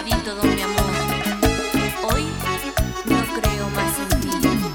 di todo mi amor. Hoy no creo más en ti.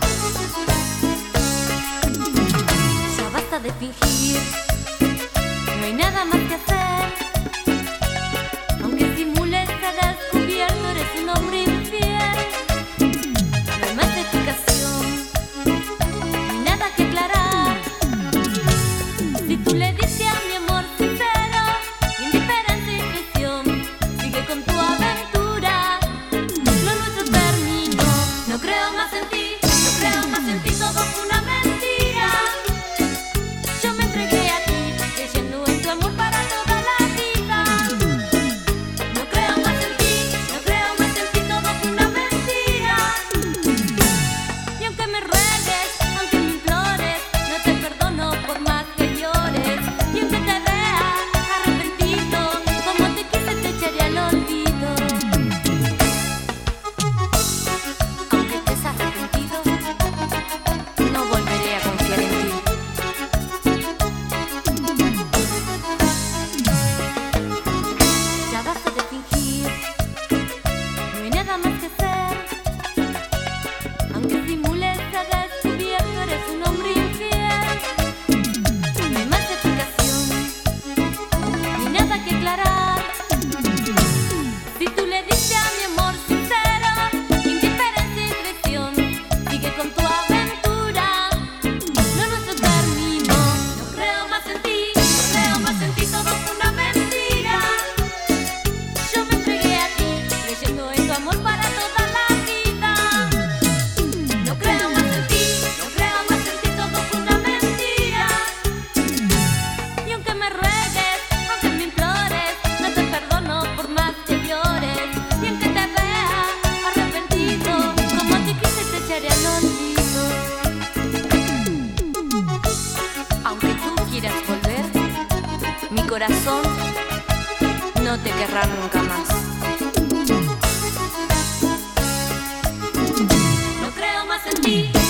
Ya basta de fingir, no hay nada más que hacer. Aunque simules que has descubierto, eres un hombre infiel. No hay más explicación, no hay nada que aclarar. Si tú le dices a mi amor sincero, indiferente y presión, sigue con tu aventura. Lo nuestro terminó. No creo más en ti, no creo más en ti, todo fue una mentira. Yo me entregué a ti, creyendo en tu amor para toda la vida. No creo más en ti, no creo más en ti, todo fue una mentira. Y aunque me ruegues, aunque me implores, no te perdono por más que llores. Y aunque te vea arrepentido, como te quise te echaré al olvido. Aunque estés arrepentido, no volveré a confiar en ti. Ya basta de fingir, no hay nada más que hacer. Aunque simules que has descubierto, eres un hombre infiel. No hay más explicación, ni nada que aclarar. Si tú le dices a mi amor sincero, indiferencia y traición, sigue con tu aventura. Lo nuestro terminó. No creo más en ti, no creo más en ti, todo fue una mentira. Yo me entregué a ti, creyendo en tu amor para toda la vida. No creo más en ti, no creo más en ti, todo fue una mentira. Y aunque me ruegues, aunque me implores, no te perdono por más que llores. Y aunque te vea arrepentido, como te quise te echaré al olvido. Aunque tú quieras volver, mi corazón no te querrá nunca más. No creo más en ti.